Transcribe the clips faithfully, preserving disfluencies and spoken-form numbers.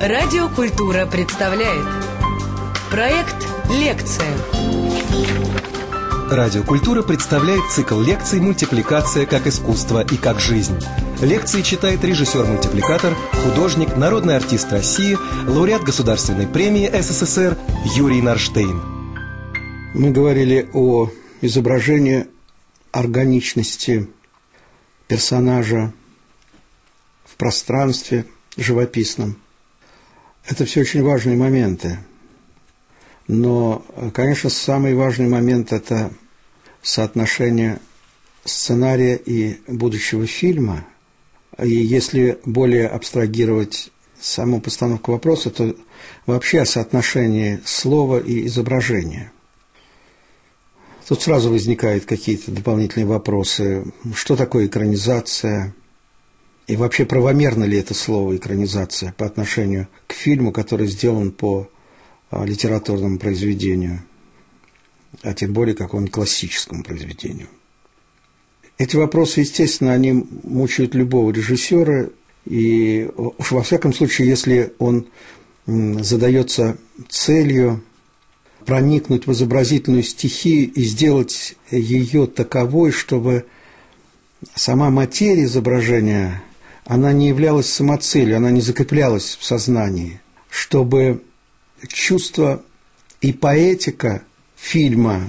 Радиокультура представляет проект «Лекция». Радиокультура представляет цикл лекций «Мультипликация как искусство и как жизнь». Лекции читает режиссер-мультипликатор, художник, народный артист России, лауреат Государственной премии СССР Юрий Нарштейн. Мы говорили о изображении органичности персонажа в пространстве живописном. Это все очень важные моменты. Но, конечно, самый важный момент – это соотношение сценария и будущего фильма. И если более абстрагировать саму постановку вопроса, то вообще о соотношении слова и изображения. Тут сразу возникают какие-то дополнительные вопросы. Что такое экранизация? И вообще правомерно ли это слово «экранизация» по отношению к фильму, который сделан по литературному произведению, а тем более какому-нибудь классическому произведению. Эти вопросы, естественно, они мучают любого режиссера, и уж во всяком случае, если он задается целью проникнуть в изобразительную стихию и сделать ее таковой, чтобы сама материя изображения, она не являлась самоцелью, она не закреплялась в сознании, чтобы чувство и поэтика фильма,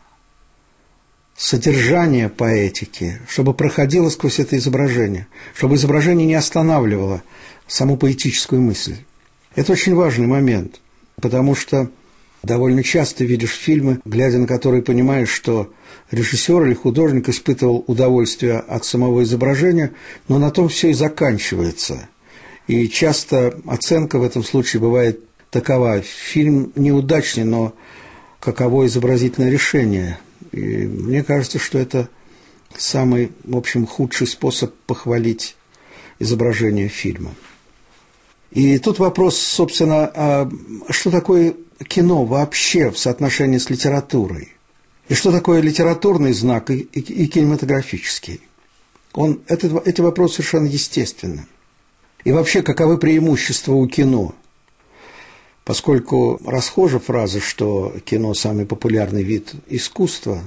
содержание поэтики, чтобы проходило сквозь это изображение, чтобы изображение не останавливало саму поэтическую мысль. Это очень важный момент, потому что довольно часто видишь фильмы, глядя на которые понимаешь, что режиссер или художник испытывал удовольствие от самого изображения, но на том все и заканчивается. И часто оценка в этом случае бывает такова: фильм неудачный, но каково изобразительное решение. И мне кажется, что это самый, в общем, худший способ похвалить изображение фильма. И тут вопрос, собственно, а что такое кино вообще в соотношении с литературой? И что такое литературный знак и, и, и кинематографический? Он, это, эти вопросы совершенно естественны. И вообще, каковы преимущества у кино? Поскольку расхожа фраза, что кино – самый популярный вид искусства,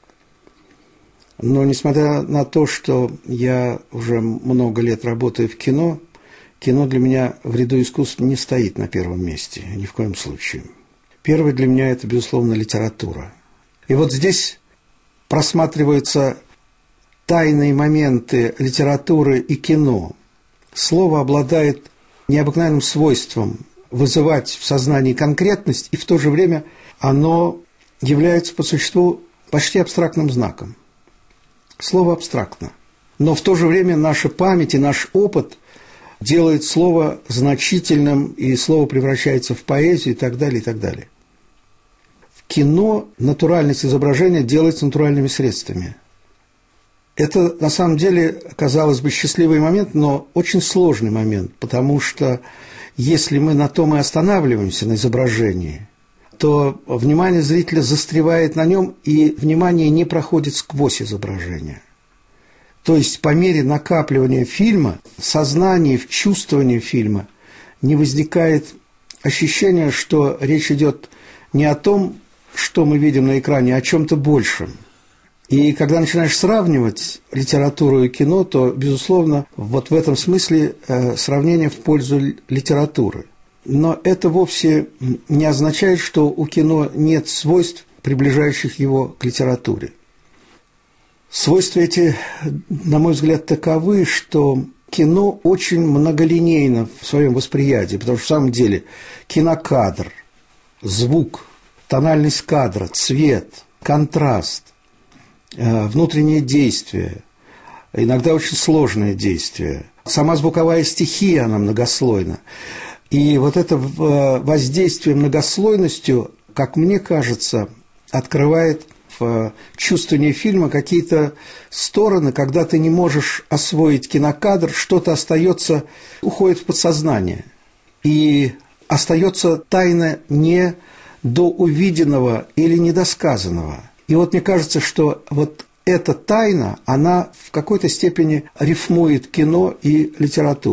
но несмотря на то, что я уже много лет работаю в кино, кино для меня в ряду искусств не стоит на первом месте, ни в коем случае. Первое для меня – это, безусловно, литература. И вот здесь просматриваются тайные моменты литературы и кино. Слово обладает необыкновенным свойством вызывать в сознании конкретность, и в то же время оно является по существу почти абстрактным знаком. Слово абстрактно. Но в то же время наша память и наш опыт делает слово значительным, и слово превращается в поэзию и так далее, и так далее. В кино натуральность изображения делается натуральными средствами. Это, на самом деле, казалось бы, счастливый момент, но очень сложный момент, потому что если мы на том и останавливаемся, на изображении, то внимание зрителя застревает на нем, и внимание не проходит сквозь изображение. То есть по мере накапливания фильма, в сознании, в чувствовании фильма не возникает ощущения, что речь идет не о том, что мы видим на экране, а о чем-то большем. И когда начинаешь сравнивать литературу и кино, то, безусловно, вот в этом смысле э, сравнение в пользу литературы. Но это вовсе не означает, что у кино нет свойств, приближающих его к литературе. Свойства эти, на мой взгляд, таковы, что кино очень многолинейно в своем восприятии, потому что в самом деле кинокадр, звук, тональность кадра, цвет, контраст, внутреннее действие, иногда очень сложное действие. Сама звуковая стихия, она многослойна. И вот это воздействие многослойностью, как мне кажется, открывает в чувствовании фильма какие-то стороны, когда ты не можешь освоить кинокадр, что-то остается, уходит в подсознание. И остается тайна не до увиденного или недосказанного. И вот мне кажется, что вот эта тайна, она в какой-то степени рифмует кино и литературу.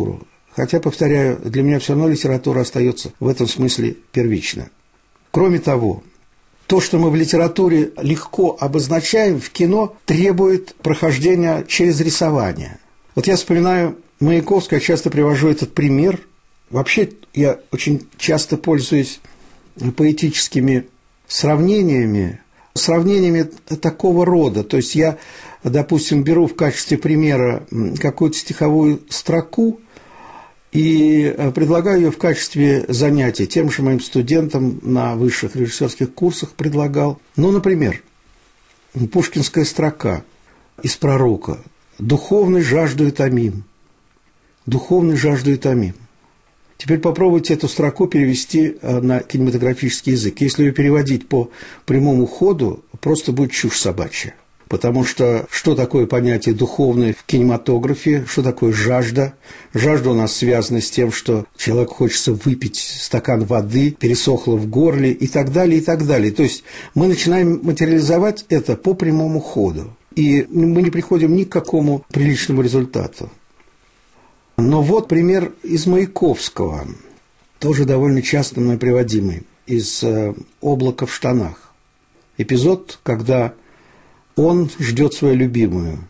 Хотя, повторяю, для меня все равно литература остается в этом смысле первична. Кроме того, то, что мы в литературе легко обозначаем, в кино требует прохождения через рисование. Вот я вспоминаю Маяковского, я часто привожу этот пример. Вообще, я очень часто пользуюсь поэтическими сравнениями, сравнениями такого рода. То есть я, допустим, беру в качестве примера какую-то стиховую строку и предлагаю ее в качестве занятия тем же моим студентам на высших режиссерских курсах предлагал. Ну, например, пушкинская строка из «Пророка» «Духовный жажду и томим». «Духовный жажду и томим». Теперь попробуйте эту строку перевести на кинематографический язык. Если ее переводить по прямому ходу, просто будет чушь собачья. Потому что что такое понятие духовное в кинематографе, что такое жажда? Жажда у нас связана с тем, что человеку хочется выпить стакан воды, пересохло в горле и так далее, и так далее. То есть мы начинаем материализовать это по прямому ходу. И мы не приходим ни к какому приличному результату. Но вот пример из Маяковского, тоже довольно часто мной приводимый, из «Облака в штанах». Эпизод, когда он ждет свою любимую.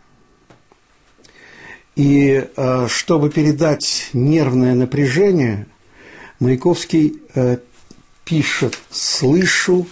И чтобы передать нервное напряжение, Маяковский пишет: «Слышу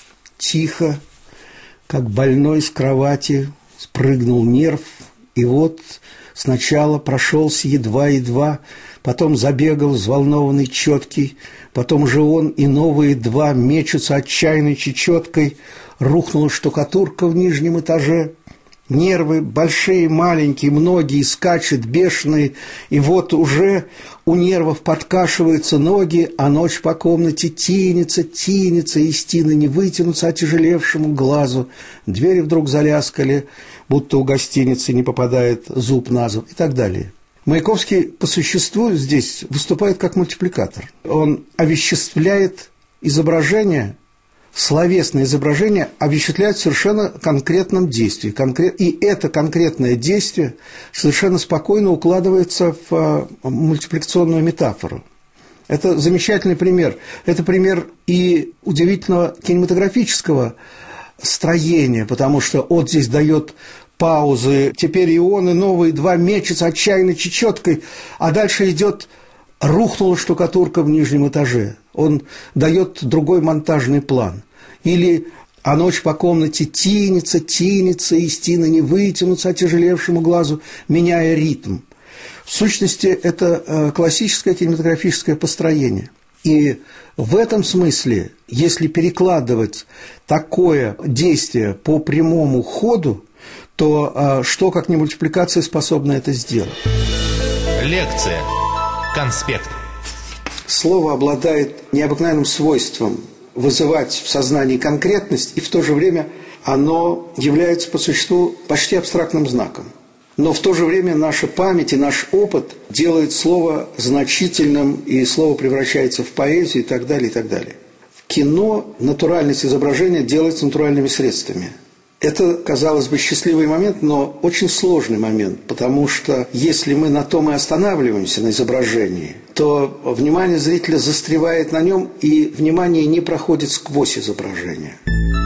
тихо, как больной с кровати спрыгнул нерв, и вот сначала прошелся едва-едва, потом забегал взволнованный четкий, потом же он и новые два мечутся отчаянной чечеткой, рухнула штукатурка в нижнем этаже, нервы большие, маленькие, многие, скачут бешеные, и вот уже у нервов подкашиваются ноги, а ночь по комнате тянется, тянется, и стены не вытянутся отяжелевшему глазу, двери вдруг заляскали, будто у гостиницы не попадает зуб на зуб, и так далее». Маяковский по существу здесь выступает как мультипликатор. Он овеществляет изображение, словесное изображение овеществляет в совершенно конкретном действии. И это конкретное действие совершенно спокойно укладывается в мультипликационную метафору. Это замечательный пример. Это пример и удивительного кинематографического строения, потому что он здесь дает паузы, теперь и он, и новые два мечутся отчаянной чечеткой, а дальше идет «рухнула штукатурка в нижнем этаже». Он дает другой монтажный план. Или «а ночь по комнате тянется, тянется, и стены не вытянутся отяжелевшему глазу, меняя ритм». В сущности, это классическое кинематографическое построение. И в этом смысле, если перекладывать такое действие по прямому ходу, то что, как не мультипликация, способна это сделать? Лекция. Конспект. Слово обладает необыкновенным свойством вызывать в сознании конкретность, и в то же время оно является по существу почти абстрактным знаком. Но в то же время наша память и наш опыт делают слово значительным, и слово превращается в поэзию и так далее, и так далее. В кино натуральность изображения делается натуральными средствами. Это, казалось бы, счастливый момент, но очень сложный момент, потому что если мы на том и останавливаемся, на изображении, то внимание зрителя застревает на нем, и внимание не проходит сквозь изображение.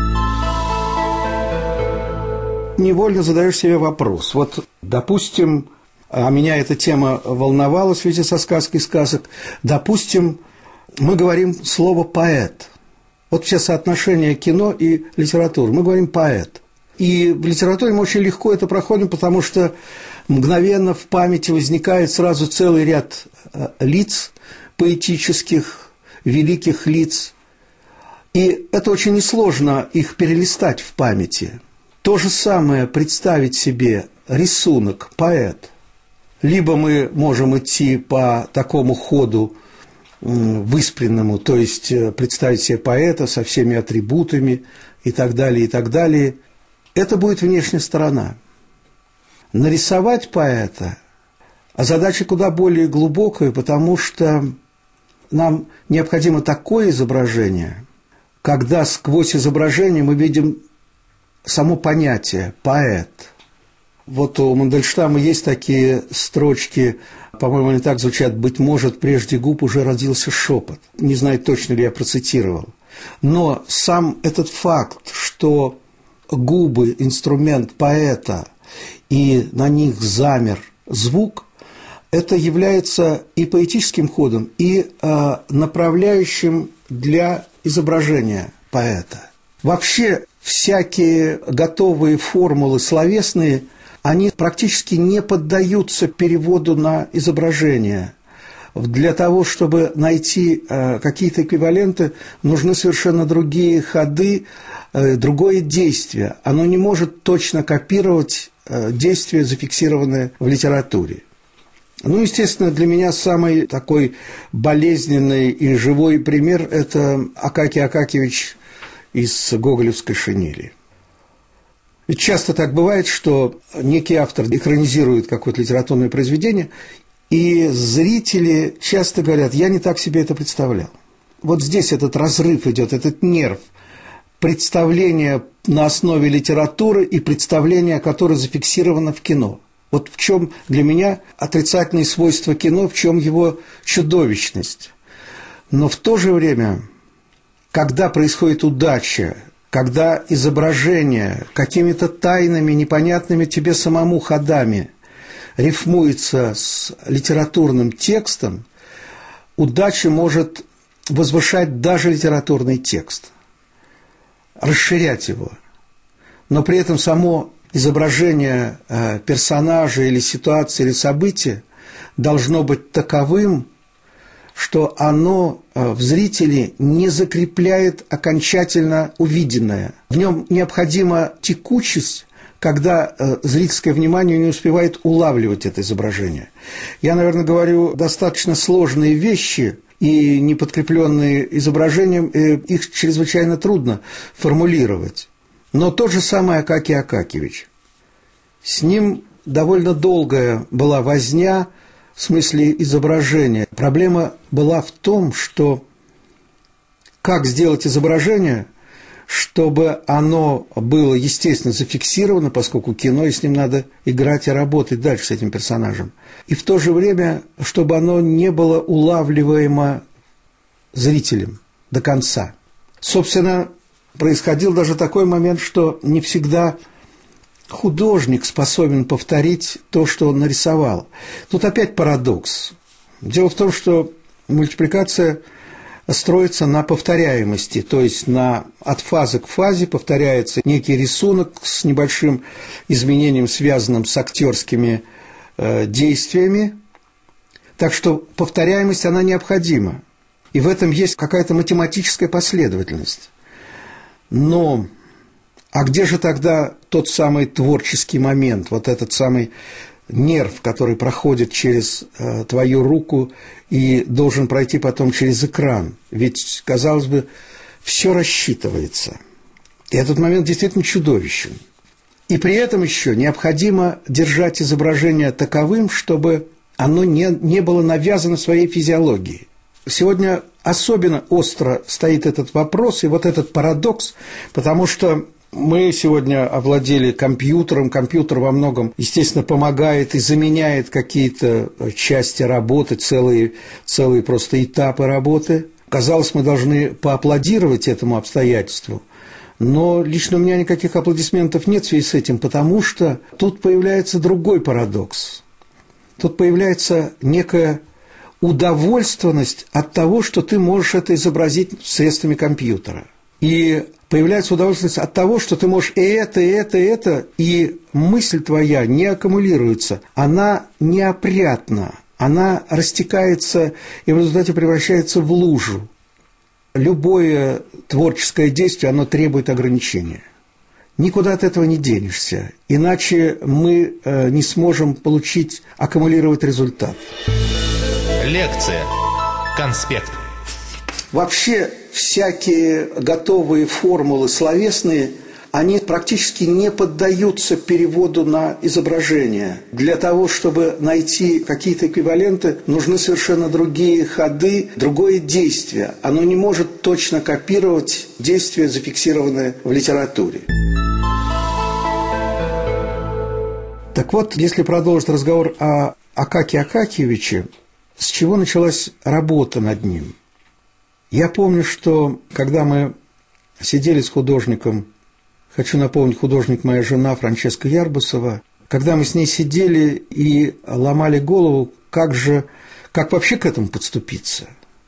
Невольно задаешь себе вопрос. Вот, допустим, а меня эта тема волновала в связи со сказкой сказок, допустим, мы говорим слово «поэт». Вот все соотношения кино и литературы. Мы говорим «поэт». И в литературе мы очень легко это проходим, потому что мгновенно в памяти возникает сразу целый ряд лиц поэтических, великих лиц. И это очень несложно их перелистать в памяти. То же самое представить себе рисунок «поэт». Либо мы можем идти по такому ходу выспренному, то есть представить себе поэта со всеми атрибутами и так далее, и так далее. Это будет внешняя сторона. Нарисовать поэта – задача куда более глубокая, потому что нам необходимо такое изображение, когда сквозь изображение мы видим само понятие «поэт». Вот у Мандельштама есть такие строчки По-моему, они так звучат: «Быть может, прежде губ уже родился шепот». Не знаю, точно ли я процитировал. Но сам этот факт, что губы – инструмент поэта, и на них замер звук, это является и поэтическим ходом, и э, направляющим для изображения поэта. Вообще, всякие готовые формулы словесные, они практически не поддаются переводу на изображение. Для того, чтобы найти э, какие-то эквиваленты, нужны совершенно другие ходы, э, другое действие. Оно не может точно копировать э, действие, зафиксированное в литературе. Ну, естественно, для меня самый такой болезненный и живой пример – это Акакий Акакиевич из «Гоголевской шинели». Ведь часто так бывает, что некий автор экранизирует какое-то литературное произведение, и зрители часто говорят: «Я не так себе это представлял». Вот здесь этот разрыв идет, этот нерв представления на основе литературы и представления, которое зафиксировано в кино. Вот в чем для меня отрицательные свойства кино, в чем его чудовищность. Но в то же время, когда происходит удача, когда изображение какими-то тайными, непонятными тебе самому ходами рифмуется с литературным текстом, удача может возвышать даже литературный текст, расширять его. Но при этом само изображение э, персонажа или ситуации, или события должно быть таковым, что оно э, в зрителе не закрепляет окончательно увиденное. В нем необходима текучесть, когда э, зрительское внимание не успевает улавливать это изображение. Я, наверное, говорю достаточно сложные вещи, и не подкрепленные изображением, э, их чрезвычайно трудно формулировать. Но тот же самый Акакий Акакиевич. С ним довольно долгая была возня в смысле изображения. Проблема была в том, что как сделать изображение, чтобы оно было, естественно, зафиксировано, поскольку кино, и с ним надо играть и работать дальше с этим персонажем. И в то же время, чтобы оно не было улавливаемо зрителем до конца. Собственно, происходил даже такой момент, что не всегда художник способен повторить то, что он нарисовал. Тут опять парадокс. Дело в том, что мультипликация строится на повторяемости, то есть на, от фазы к фазе повторяется некий рисунок с небольшим изменением, связанным с актерскими э, действиями. Так что повторяемость, она необходима. И в этом есть какая-то математическая последовательность. Но, а где же тогда тот самый творческий момент, вот этот самый нерв, который проходит через э, твою руку и должен пройти потом через экран? Ведь, казалось бы, все рассчитывается. И этот момент действительно чудовищен. И при этом еще необходимо держать изображение таковым, чтобы оно не, не было навязано своей физиологией. Сегодня особенно остро стоит этот вопрос и вот этот парадокс, потому что мы сегодня овладели компьютером, компьютер во многом, естественно, помогает и заменяет какие-то части работы, целые, целые просто этапы работы. Казалось, мы должны поаплодировать этому обстоятельству, но лично у меня никаких аплодисментов нет в связи с этим, потому что тут появляется другой парадокс. Тут появляется некая удовольствованность от того, что ты можешь это изобразить средствами компьютера. И появляется удовольствие от того, что ты можешь и это, и это, и это, и мысль твоя не аккумулируется, она неопрятна, она растекается и в результате превращается в лужу. Любое творческое действие, оно требует ограничения. Никуда от этого не денешься, иначе мы не сможем получить, аккумулировать результат. Лекция. Конспект. Вообще, всякие готовые формулы словесные, они практически не поддаются переводу на изображение. Для того, чтобы найти какие-то эквиваленты, нужны совершенно другие ходы, другое действие. Оно не может точно копировать действие, зафиксированное в литературе. Так вот, если продолжить разговор о Акакия Акакиевича, с чего началась работа над ним. Я помню, что когда мы сидели с художником, хочу напомнить, художник моя жена Франческа Ярбусова, когда мы с ней сидели и ломали голову, как же, как вообще к этому подступиться.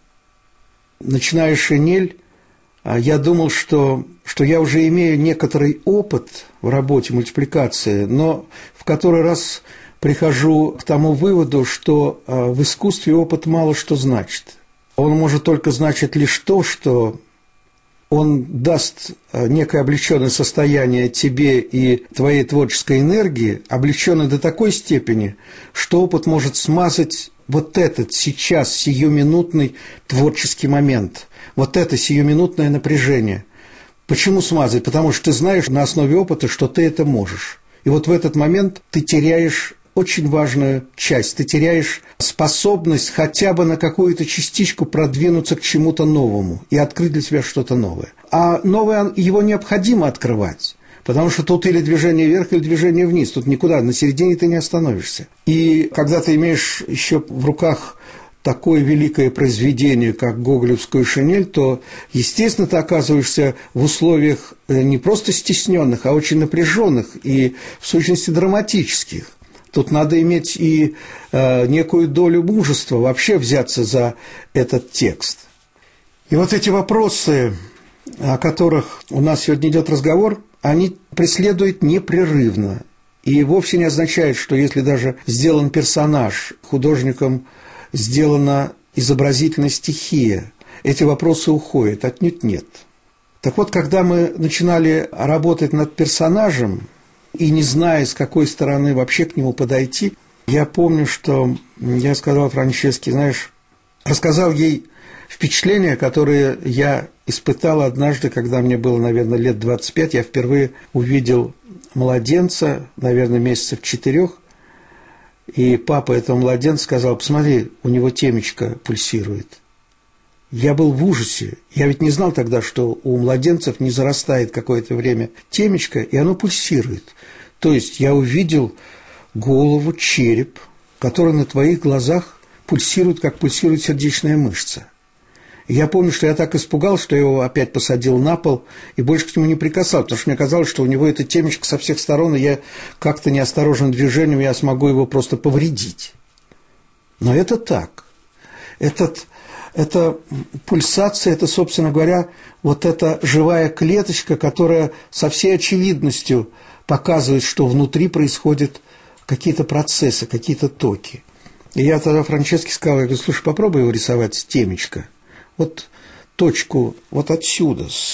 Начиная «Шинель», я думал, что, что я уже имею некоторый опыт в работе мультипликации, но в который раз прихожу к тому выводу, что в искусстве опыт мало что значит. Он может только значить лишь то, что он даст некое облегченное состояние тебе и твоей творческой энергии, облегченное до такой степени, что опыт может смазать вот этот сейчас сиюминутный творческий момент, вот это сиюминутное напряжение. Почему смазать? Потому что ты знаешь на основе опыта, что ты это можешь. И вот в этот момент ты теряешь очень важную часть, ты теряешь способность хотя бы на какую-то частичку продвинуться к чему-то новому и открыть для себя что-то новое. А новое его необходимо открывать, потому что тут или движение вверх, или движение вниз, тут никуда, на середине ты не остановишься. И когда ты имеешь еще в руках такое великое произведение, как гоголевскую «Шинель», то, естественно, ты оказываешься в условиях не просто стесненных, а очень напряженных и, в сущности, драматических. Тут надо иметь и э, некую долю мужества вообще взяться за этот текст. И вот эти вопросы, о которых у нас сегодня идет разговор, они преследуют непрерывно. И вовсе не означает, что если даже сделан персонаж, художником сделана изобразительная стихия, эти вопросы уходят. Отнюдь нет. Так вот, когда мы начинали работать над персонажем, и не зная, с какой стороны вообще к нему подойти, я помню, что я сказал Франческе, знаешь, рассказал ей впечатление, которое я испытал однажды, когда мне было, наверное, лет двадцать пять, я впервые увидел младенца, наверное, месяцев четырех, и папа этого младенца сказал: посмотри, у него темечко пульсирует. Я был в ужасе. Я ведь не знал тогда, что у младенцев не зарастает какое-то время темечко, и оно пульсирует. То есть я увидел голову, череп, который на твоих глазах пульсирует, как пульсирует сердечная мышца. И я помню, что я так испугался, что я его опять посадил на пол и больше к нему не прикасался, потому что мне казалось, что у него это темечко со всех сторон, и я как-то неосторожным движением я смогу его просто повредить. Но это так. Этот... Это пульсация, это, собственно говоря, вот эта живая клеточка, которая со всей очевидностью показывает, что внутри происходят какие-то процессы, какие-то токи. И я тогда Франческе сказал, я говорю: слушай, попробуй его рисовать с темечка. Вот точку вот отсюда, с,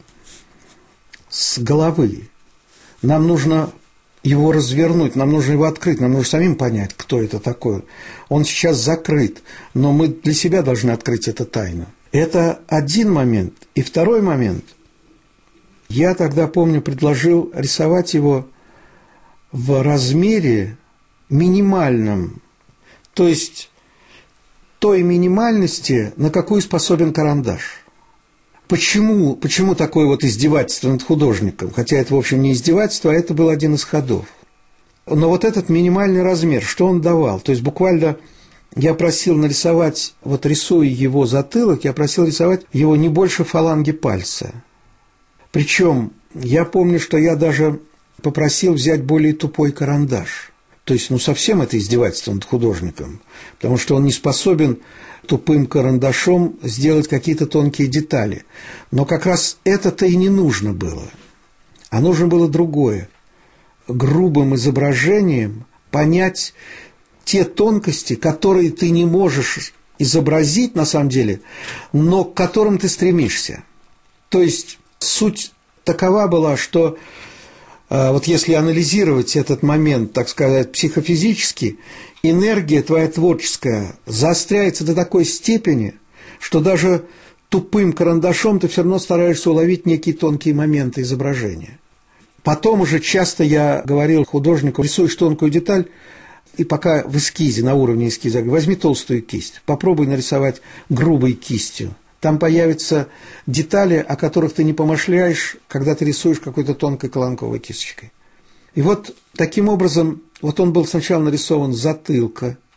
с головы. Нам нужно его развернуть, нам нужно его открыть, нам нужно самим понять, кто это такой. Он сейчас закрыт, но мы для себя должны открыть эту тайну. Это один момент. И второй момент. Я тогда, помню, предложил рисовать его в размере минимальном, то есть той минимальности, на какую способен карандаш. Почему, почему такое вот издевательство над художником? Хотя это, в общем, не издевательство, а это был один из ходов. Но вот этот минимальный размер, что он давал? То есть буквально я просил нарисовать, вот рисуя его затылок, я просил рисовать его не больше фаланги пальца. Причем я помню, что я даже попросил взять более тупой карандаш. То есть, ну, совсем это издевательство над художником, потому что он не способен тупым карандашом сделать какие-то тонкие детали. Но как раз это-то и не нужно было. А нужно было другое. Грубым изображением понять те тонкости, которые ты не можешь изобразить на самом деле, но к которым ты стремишься. То есть суть такова была, что вот если анализировать этот момент, так сказать, психофизически, энергия твоя творческая заостряется до такой степени, что даже тупым карандашом ты все равно стараешься уловить некие тонкие моменты изображения. Потом уже часто я говорил художнику: рисуешь тонкую деталь, и пока в эскизе, на уровне эскиза, возьми толстую кисть, попробуй нарисовать грубой кистью. Там появятся детали, о которых ты не помышляешь, когда ты рисуешь какой-то тонкой колонковой кисточкой. И вот таким образом, вот он был сначала нарисован с затылка,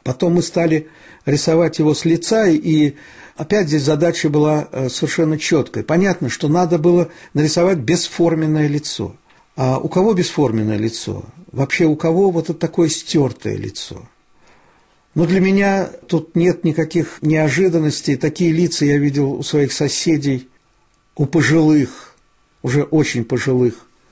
Потом мы стали рисовать его с лица, и опять здесь задача была совершенно четкой. Понятно, что надо было нарисовать бесформенное лицо. А у кого бесформенное лицо? Вообще у кого вот это такое стертое лицо? Но для меня тут нет никаких неожиданностей. Такие лица я видел у своих соседей, у пожилых, уже очень пожилых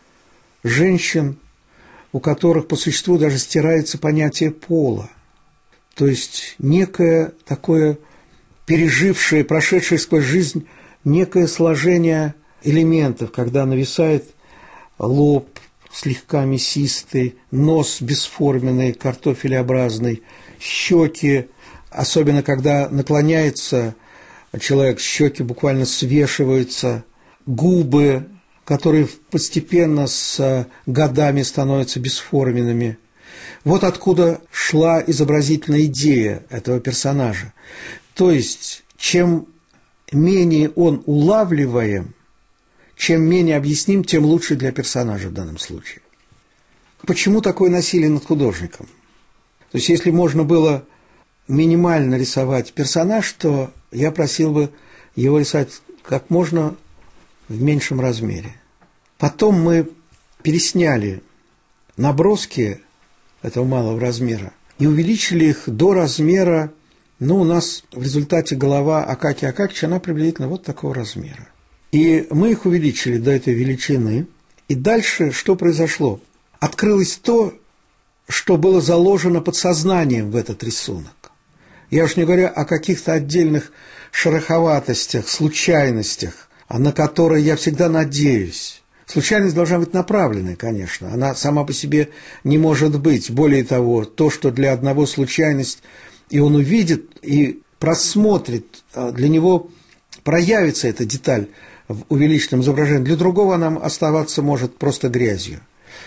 женщин, у которых по существу даже стирается понятие пола. То есть некое такое пережившее, прошедшее сквозь жизнь, некое сложение элементов, когда нависает лоб слегка мясистый, нос бесформенный, картофелеобразный, щеки, особенно когда наклоняется человек, щеки буквально свешиваются, губы, которые постепенно с годами становятся бесформенными. Вот откуда шла изобразительная идея этого персонажа. То есть, чем менее он улавливаем, чем менее объясним, тем лучше для персонажа в данном случае. Почему такое насилие над художником? То есть, если можно было минимально рисовать персонаж, то я просил бы его рисовать как можно в меньшем размере. Потом мы пересняли наброски этого малого размера и увеличили их до размера, ну, у нас в результате голова Акакия Акакича, она приблизительно вот такого размера. И мы их увеличили до этой величины, и дальше что произошло? Открылось то, что было заложено подсознанием в этот рисунок. Я уж не говорю о каких-то отдельных шероховатостях, случайностях, на которые я всегда надеюсь. Случайность должна быть направленной, конечно, она сама по себе не может быть. Более того, то, что для одного случайность, и он увидит, и просмотрит, для него проявится эта деталь в увеличенном изображении, для другого нам оставаться может просто грязью.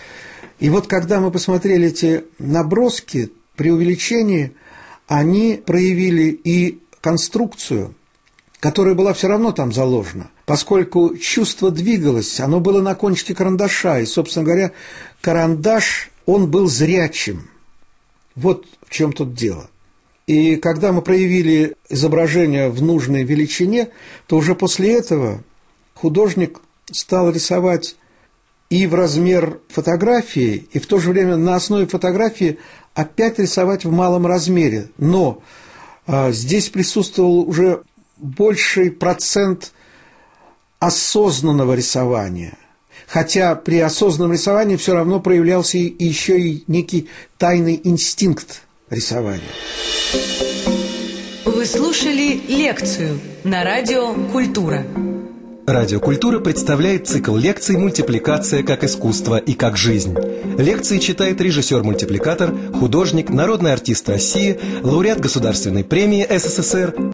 И вот когда мы посмотрели эти наброски, при увеличении они проявили и конструкцию, которая была все равно там заложена, поскольку чувство двигалось, оно было на кончике карандаша, и, собственно говоря, карандаш, он был зрячим. Вот в чем тут дело. И когда мы проявили изображение в нужной величине, то уже после этого художник стал рисовать и в размер фотографии, и в то же время на основе фотографии опять рисовать в малом размере. Но а, здесь присутствовал уже больший процент осознанного рисования. Хотя при осознанном рисовании все равно проявлялся и еще и некий тайный инстинкт рисования. Вы слушали лекцию на радио «Культура». Радио «Культура» представляет цикл лекций «Мультипликация как искусство и как жизнь». Лекции читает режиссер-мультипликатор, художник, народный артист России, лауреат Государственной премии СССР